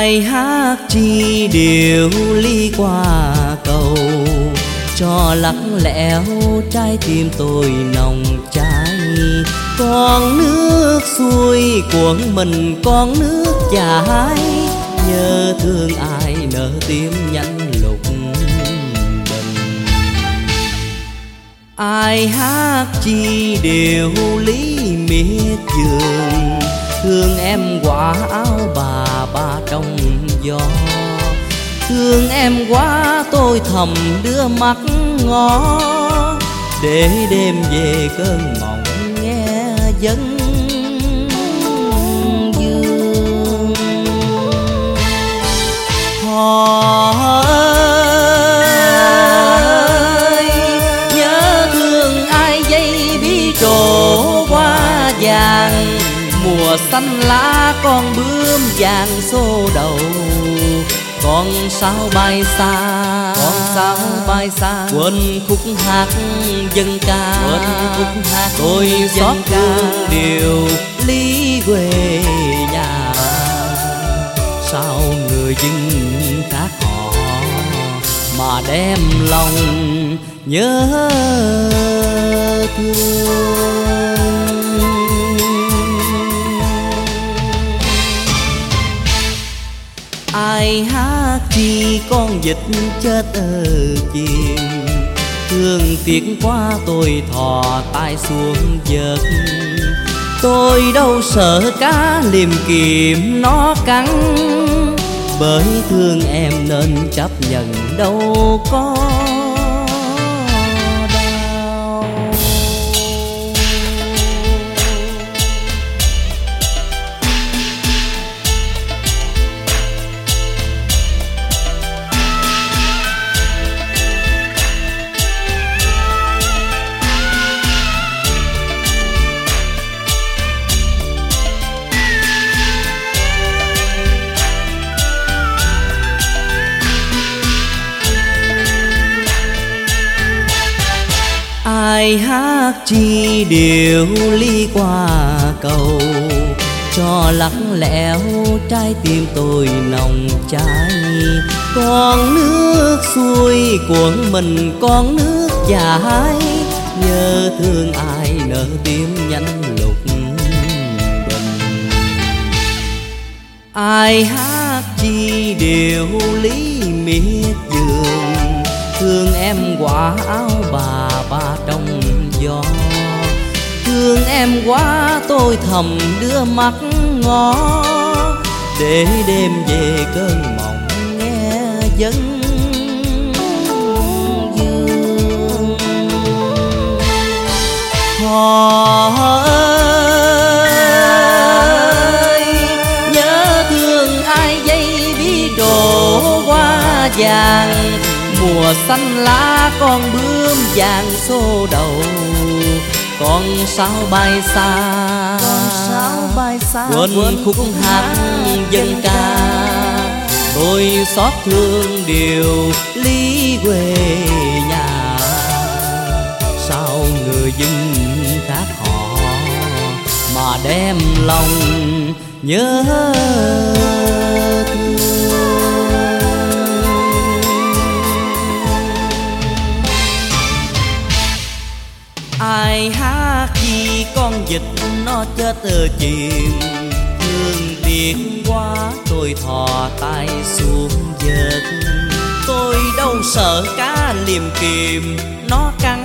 Ai hát chi điều ly qua cầu, cho lặng lẽo trái tim tôi nồng cháy. Con nước xuôi cuộn mình, con nước chảy, nhớ thương ai nỡ tim nhắn lục bình. Ai hát chi điều lý miệt vườn, thương em quả áo bà trong gió. Thương em quá tôi thầm đưa mắt ngó, để đêm về cơn mộng nghe dân dương. Họ ơi, nhớ thương ai dây bí trổ qua vàng. Mùa xanh lá con bướm vàng xô đầu, con sao bay xa, con sao bay xa. Quên khúc hát dân ca, quên khúc hát tôi xót thương điều lý quê nhà. Sao người dân khác họ mà đem lòng nhớ thương. Ai hát chi con vịt chết ở chim, thương tiếc quá tôi thò tay xuống giật. Tôi đâu sợ cá liềm kìm nó cắn, bởi thương em nên chấp nhận đâu có đau. Ai hát chi điều ly qua cầu, cho lặng lẽo trái tim tôi nồng cháy. Con nước xuôi cuộn mình, con nước chảy, nhớ thương ai nỡ tim nhắn lục bình. Ai hát chi điều lý miệt vườn, thương em quả áo bà trong gió. Thương em quá tôi thầm đưa mắt ngó, để đêm về cơn mộng nghe dân dương. Họ ơi, nhớ thương ai dây bí đổ qua vàng. Mùa xanh lá con bướm vàng xô đầu, con sao bay xa, con sao bay xa. Quên khúc hát dân ca tôi xót thương điều lý quê nhà. Sao người dân khác họ mà đem lòng nhớ thương. Ai hát chi con vịt nó chết ở chìm, thương tiếc quá tôi thò tay xuống giật. Tôi đâu sợ cá liềm kìm nó cắn,